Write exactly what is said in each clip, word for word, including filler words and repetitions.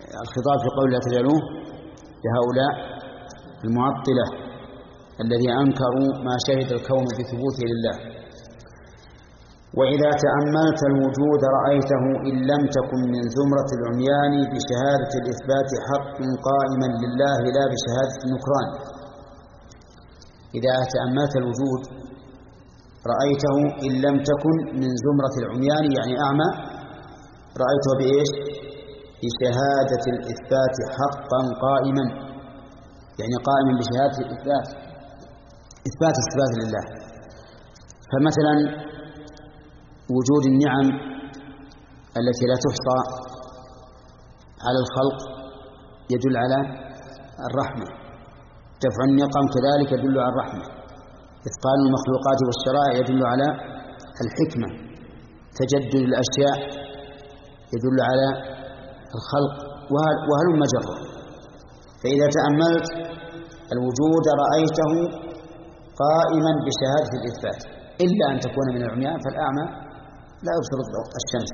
الخطاب في قول لا تجعلوه لهؤلاء المعطلة الذين أنكروا ما شهد الكون بثبوته لله. وإذا تأملت الوجود رأيته إن لم تكن من زمرة العميان بشهادة الإثبات حق قائما لله لا بشهادة النكران. إذا تأملت الوجود رأيته إن لم تكن من زمرة العميان يعني أعمى، رأيته بإيش؟ بشهادة الإثبات حقا قائما، يعني قائما بشهادة الإثبات، إثبات الصفات لله. فمثلا وجود النعم التي لا تحصى على الخلق يدل على الرحمة، دفع النقم كذلك يدل على الرحمة، إثقال المخلوقات والشرائع يدل على الحكمة، تجدد الأشياء يدل على الخلق، وهلم جرا. فإذا تأملت الوجود رأيته قائما بشهادة الإثبات، إلا أن تكون من العميان، فالأعمى لا يبصر الشمس.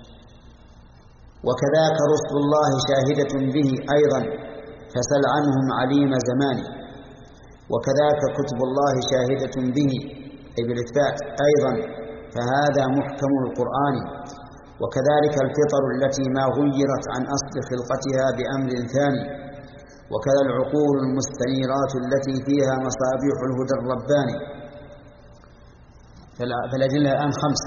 وكذاك رسل الله شاهدة به أيضا فسل عنهم عليم زمان. وكذاك كتب الله شاهدة به أي بالإثبات أيضا، فهذا محكم القرآن. وكذلك الفطر التي ما غيرت عن أصل خلقتها بأمر ثاني. وكذا العقول المستنيرات التي فيها مصابيح الهدى الرباني. فالأدلة الآن خمسة.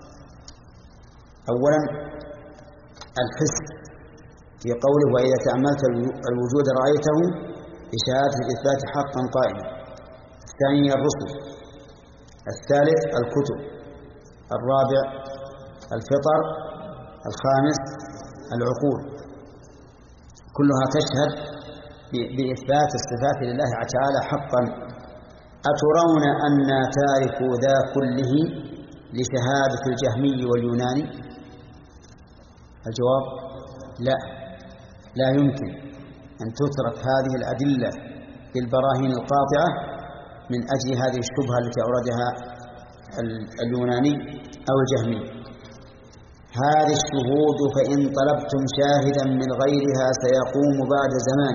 أولا الحس في قوله وإذا تأملت الوجود رأيته بشهادة الإثبات حقا قائما. الثاني الرسل. الثالث الكتب. الرابع الفطر. الخامس العقول. كلها تشهد بإثبات الصفات لله تعالى حقا. أترون أن تاركوا ذا كله لشهادة الجهمي واليوناني؟ الجواب لا، لا يمكن أن تترك هذه الأدلة بالبراهين القاطعة من أجل هذه الشبهة التي أوردها اليوناني أو الجهمي. هذه الشهود فإن طلبتم شاهدا من غيرها سيقوم بعد زمان.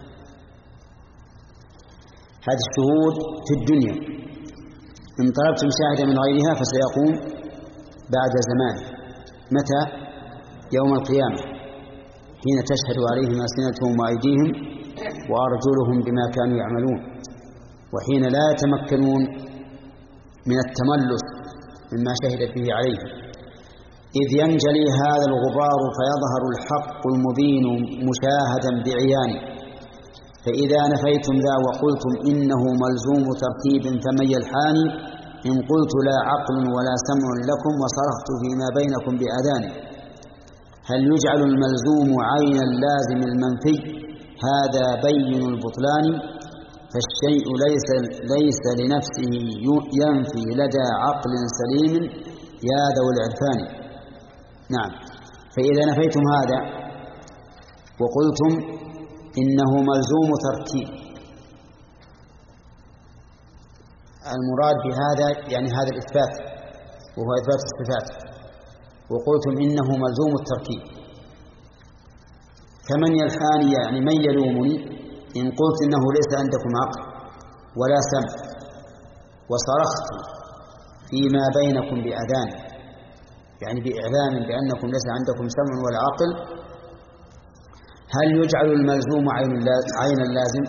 هذه الشهود في الدنيا، إن طلبتم شاهدا من غيرها فسيقوم بعد زمان. متى؟ يوم القيامة، حين تشهد عليهم ألسنتهم وأيديهم وأرجلهم بما كانوا يعملون، وحين لا يتمكنون من التملص مما شهدت به عليهم. إذ ينجلي هذا الغبار فيظهر الحق المبين مشاهدا بعيان. فإذا نفيتم ذا وقلتم إنه ملزوم ترتيب فمن يلحاني، إن قلت لا عقل ولا سمع لكم وصرخت فيما بينكم بأذان. هل يجعل الملزوم عين اللازم المنفي؟ هذا بين البطلان. فالشيء ليس, ليس لنفسه ينفي لدى عقل سليم يا ذوي العرفان. نعم، فإذا نفيتم هذا وقلتم إنه ملزوم ترتيب، المراد بهذا يعني هذا الإثبات وهو إثبات الصفات، وقلتم إنه ملزوم التركيب، فمن يلحاني يعني من يلومني إن قلت إنه ليس عندكم عقل ولا سمع وصرخت فيما بينكم بأذان، يعني بإعلان بأنكم ليس عندكم سمع ولا عقل. هل يجعل الملزوم عين اللازم؟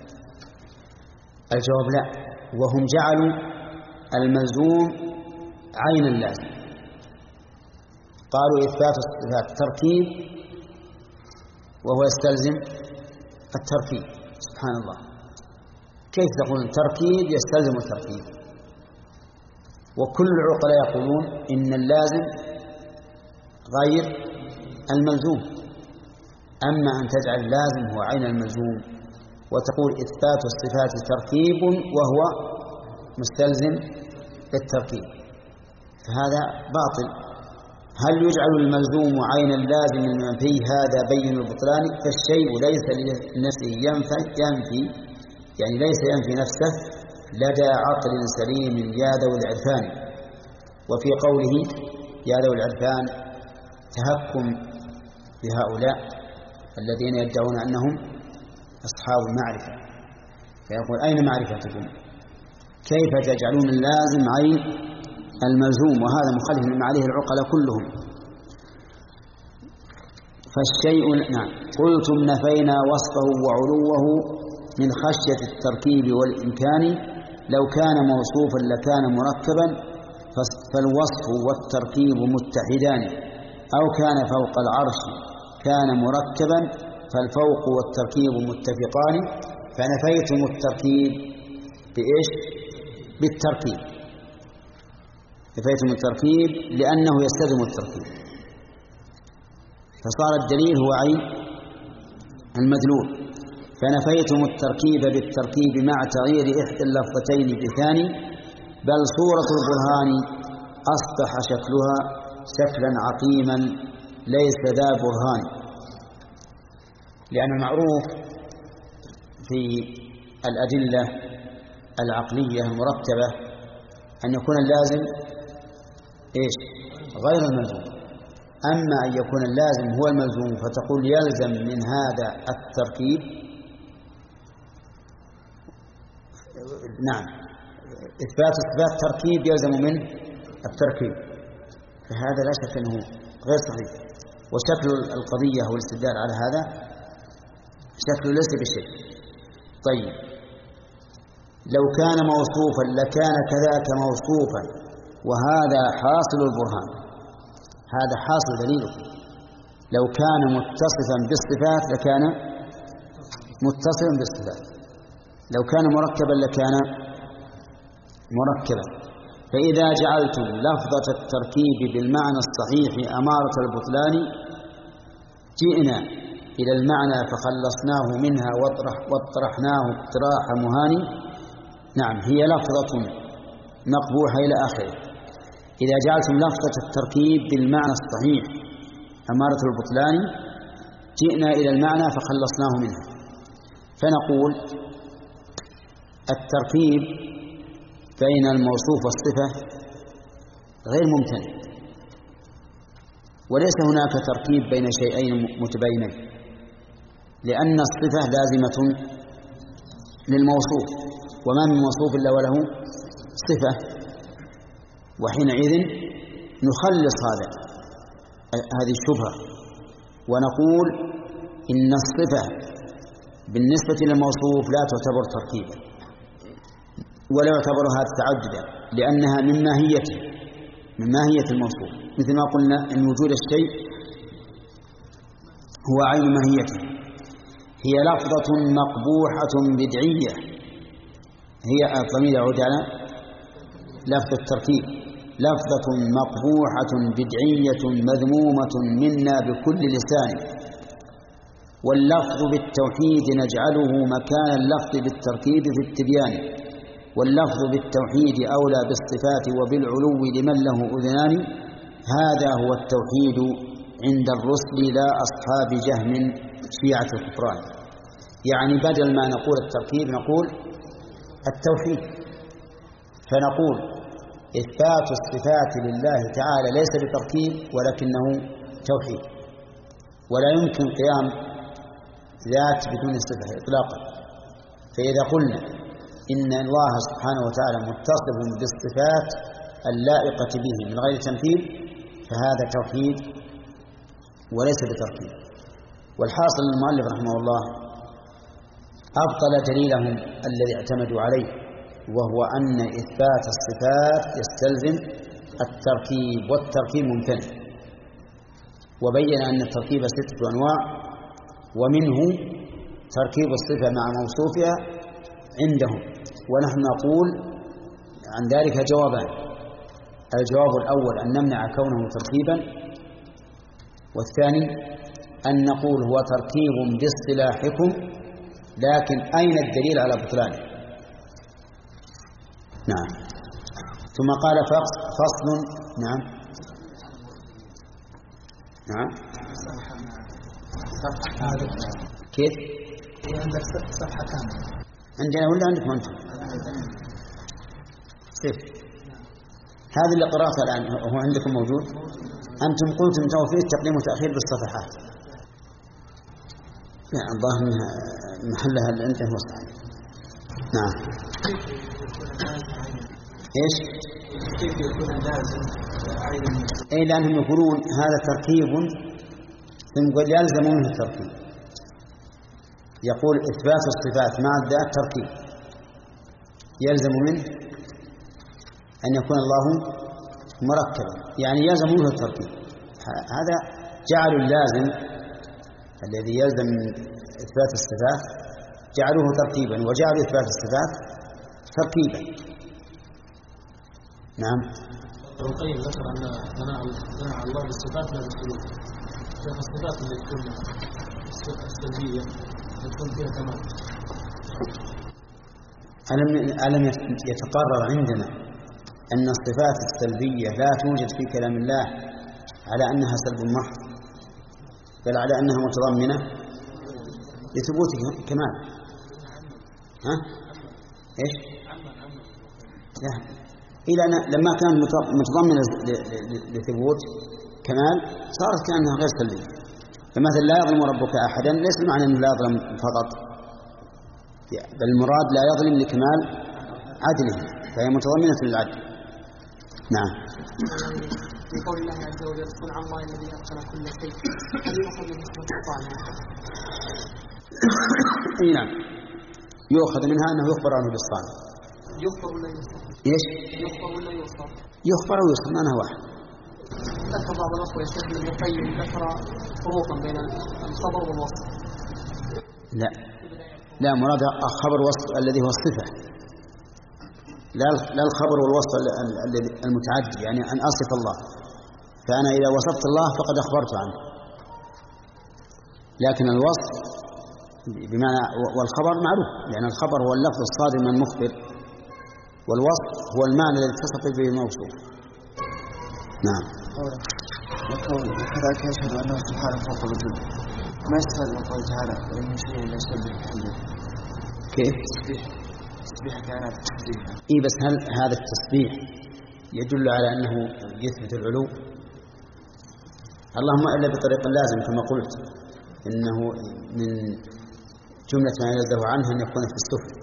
الجواب لا، وهم جعلوا الملزوم عين اللازم، قالوا إثبات الصفات تركيب وهو يستلزم التركيب. سبحان الله، كيف تقولون تركيب يستلزم التركيب؟ وكل العقلاء يقولون إن اللازم غير الملزوم. أما أن تجعل اللازم هو عين الملزوم وتقول إثبات الصفات تركيب وهو مستلزم للتركيب، فهذا باطل. هل يجعل الملزوم عين اللازم المنفي؟ هذا بين البطلان. فالشيء ليس لنفسه ينفي, ينفي يعني ليس ينفي نفسه لدى عقل سليم يا ذوي العرفان. وفي قوله يا ذوي العرفان تهكم بهؤلاء الذين يدعون أنهم أصحاب المعرفة، فيقول أين معرفتكم؟ كيف تجعلون اللازم عين الملزوم؟ وهذا مخالف مما عليه العقلاء كلهم. فالشيء نعم قلتم نفينا وصفه وعلوه من خشية التركيب والإمكان، لو كان موصوفا لكان مركبا فالوصف والتركيب متحدان، أو كان فوق العرش كان مركبا فالفوق والتركيب متفقان. فنفيتم التركيب بإيش؟ بالتركيب، نفيتم التركيب لأنه يستلزم التركيب، فصار الدليل هو عين المدلول. فنفيتم التركيب بالتركيب مع تغيير إحدى اللفظتين بثاني، بل صورة البرهان أصبح شكلها شكلا عقيما ليس ذا برهان. لأن المعروف في الأدلة العقلية المرتبة أن يكون اللازم إيش؟ غير الملزوم. أما أن يكون اللازم هو الملزوم فتقول يلزم من هذا التركيب، نعم إثبات إثبات تركيب يلزم من التركيب، فهذا لا شك أنه غير صحيح. وشكل القضية والاستدلال على هذا شكل ليس بشيء. طيب لو كان موصوفا لكان كذاك موصوفا، وهذا حاصل البرهان، هذا حاصل دليله. لو كان متصفا بالصفات لكان متصلا بالصفات، لو كان مركبا لكان مركبا. فإذا جعلتم لفظة التركيب بالمعنى الصحيح أمارة البطلان، جئنا إلى المعنى فخلصناه منها واطرح واطرحناه اطراح مهاني. نعم هي لفظة مقبوحة إلى آخره. إذا جعلتم لفظة التركيب بالمعنى الصحيح أمارة البطلان، جئنا إلى المعنى فخلصناه منها. فنقول التركيب بين الموصوف والصفة غير ممتنع، وليس هناك تركيب بين شيئين متباينين، لأن الصفة لازمة للموصوف، وما من موصوف إلا وله صفة، وحينئذ نخلص هذا هذه الشبهة ونقول إن الصفة بالنسبة للموصوف لا تعتبر تركيبا ولا يعتبر هذا تعددا، لأنها من ماهيته من ماهية الموصوف، مثل ما قلنا إن وجود الشيء هو عين ماهيته. هي لفظة مقبوحة بدعية، هي الضمير يعود على لفظ التركيب، لفظة مقبوحة بدعية مذمومة منا بكل لسان، واللفظ بالتوحيد نجعله مكان اللفظ بالتركيب في التبيان، واللفظ بالتوحيد أولى بالصفات وبالعلو لمن له أذنان، هذا هو التوحيد عند الرسل لا أصحاب جهم شيعة الكفران. يعني بدل ما نقول التركيب نقول التوحيد، فنقول إثبات الصفات لله تعالى ليس بتركيب ولكنه توحيد، ولا يمكن قيام ذات بدون صفة إطلاقا. فإذا قلنا إن الله سبحانه وتعالى متصف بالصفات اللائقة به من غير تمثيل فهذا توحيد وليس بتركيب. والحاصل المؤلف رحمه الله أبطل دليلهم الذي اعتمدوا عليه، وهو أن إثبات الصفات يستلزم التركيب، والتركيب ممتنع، وبين أن التركيب ستة أنواع، ومنه تركيب الصفة مع موصوفها عندهم، ونحن نقول عن ذلك جوابان: الجواب الأول أن نمنع كونه تركيبا، والثاني أن نقول هو تركيب باصطلاحكم، لكن أين الدليل على بطلانه؟ نعم. ثم قال فصل. نعم نعم كيف؟ عندك صفحة كاملة عندنا ولا عندكم أنتم؟ كيف؟ هذه اللي قرأتها الآن هو عندكم موجود؟ أنتم قلتم توفيق تقديم وتأخير بالصفحات. لا الظاهر محلها اللي أنت هو صحيح. نعم. إيش؟ كيف يكون اللازم عين؟ أي لأنهم يقولون هذا تركيب ثم يقول يلزم منه التركيب. يقول إثبات الصفات مع الذات تركيب، يلزم منه أن يكون الله مركبا، يعني يلزم منه التركيب. هذا جعل اللازم الذي يلزم من إثبات الصفات جعلوه تركيبا، وجعلوا إثبات الصفات تركيبا. نعم. ابن القيم ذكر أن ثناء الله بالصفات لا بالسلوك. كيف الصفات التي تكون السلبية تكون فيها تمام؟ ألم ألم يتقرر عندنا أن الصفات السلبية لا توجد في كلام الله على أنها سلب محض، بل على أنها متضمنة لثبوت كمال. ها؟ إيش؟ يعني إلى أن لما كان متضمنة لثبوت كمال صارت كأنها غير سلبية. فمثلا لا يظلم ربك أحدا ليس معنى أنه لا يظلم فقط، بل المراد لا يظلم لكمال عدله، فهي متضمنة للعدل. نعم. في قول الله عز وجل صنع الله الذي أتقن كل شيء، هل يؤخذ منه السلطان؟ اي نعم، يؤخذ منها أنه يخبر عنه بالصانع. يخبر ولا يوصف؟ ايش؟ يخبر ولا يوصف؟ يخبر ويوصف، معناه واحد. ذكر بعض الأخوة يا شيخ ابن القيم ذكر فروقا بين الخبر والوصف. لا لا، مراد خبر وصف الذي هو الصفة، لا لا الخبر والوصف الذي المتعدي، يعني أن أصف الله، فأنا إذا وصفت الله فقد أخبرت عنه. لكن الوصف بمعنى والخبر معروف، لأن الخبر هو اللفظ الصادر من المخبر، والوصف هو المعنى الذي اتصف به الموصوف. نعم. وكذلك يشهد أنه سبحانه فوق الوجود، ما يستفاد من قوله تعالى وإن شيء لا يسبح بحمده. كيف؟ تسبيح كائنات التسبيح. إيه بس هل هذا التسبيح يدل على أنه يثبت العلو؟ اللهم إلا بطريق لازم كما قلت إنه من جملة ما يلزم عنه أن يكون في السفل.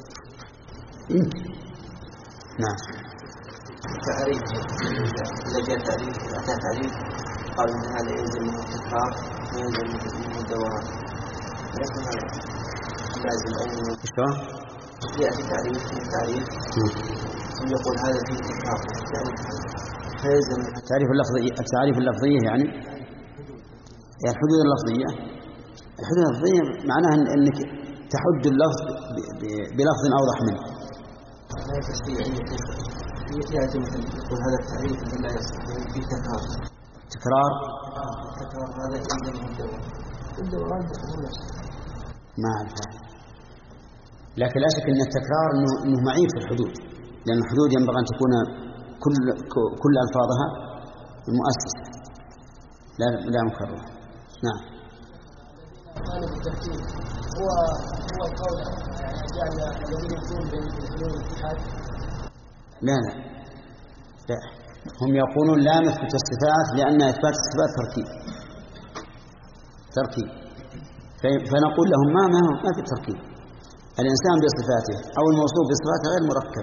نعم. تعريف إذا جاء تعريف أتى تعريف قال إن هذا يلزم منه التكرار ويلزم منه الدوام، ليس هذا لازم أو إيش؟ يأتي تعريف من تعريف ثم يقول هذا فيه تكرار، يعني فيلزم التعريف اللفظي. التعريف اللفظية يعني يعني الحدود اللفظية. الحدود اللفظية معناها أنك تحد اللفظ بلفظ أوضح منه. لا تستطيع يأتي مثل يقول هذا التعريف لا يستطيع فيه تكرار. تكرار تكرار هذا يلزم منه الدوام. الدوام ما أعرف، لكن لا شك أن التكرار إنه, إنه معيب في الحدود، لأن الحدود ينبغي أن تكون كل كل ألفاظها مؤسسة لا لا مكررة. نعم. هذا الترتيب هو هو القول يعني جعل الذين يقولون بالحلول والاتحاد. لا لا لا، هم يقولون لا نثبت الصفات لأن إثبات الصفات تركيب تركيب فنقول لهم ما ما ما في تركيب. الإنسان بصفاته أو الموصوف بصفاته غير مركب،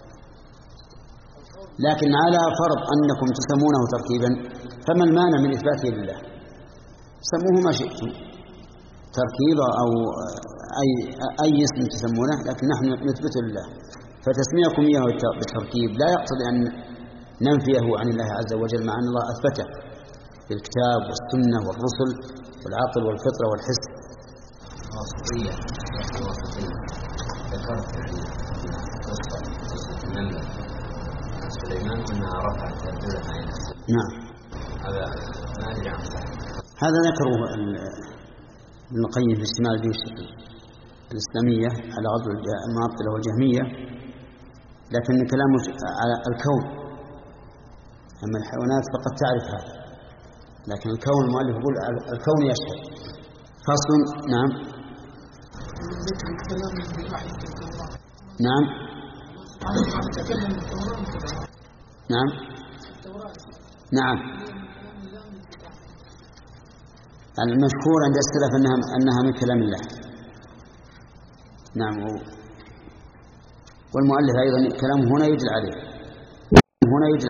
لكن على فرض أنكم تسمونه تركيبا فما المانع من إثباته لله؟ سموه ما شئتم، تركيبا أو أي أي اسم تسمونه، لكن نحن نثبته لله. فتسميكم إياه بالتركيب لا يقتضي أن ننفيه عن الله عز وجل، مع أن الله أثبته في الكتاب والسنة والرسل والعقل والفطرة والحس. واسطية واسطية ذكرت من سليمان أنها رفعت تبدلها عين. نعم. هذا ما أدري عن هذا ذكره ابن القيم في اجتماع الجيوش الإسلامية على غزو المعطلة والجهمية، لكن كلامه على الكون. أما الحيوانات فقد تعرف هذا، لكن الكون المؤلف يقول الكون يشهد. فصل. نعم. نعم. نعم. نعم. المشهور عند السلف أنها أنها من كلام الله. نعم. والمؤلف أيضا كلامه هنا يدل عليه هنا يدل